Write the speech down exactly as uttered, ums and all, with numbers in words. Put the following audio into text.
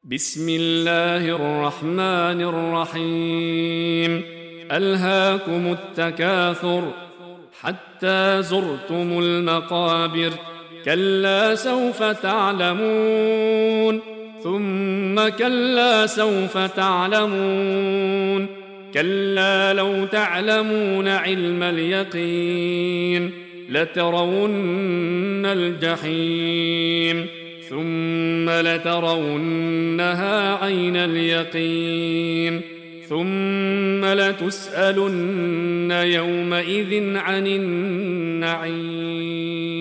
بسم الله الرحمن الرحيم. ألهاكم التكاثر حتى زرتم المقابر، كلا سوف تعلمون ثم كلا سوف تعلمون، كلا لو تعلمون علم اليقين لترون الجحيم ثم لترونها عين اليقين ثم لتسألن يومئذ عن النعيم.